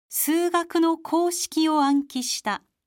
数学の公式を暗記した。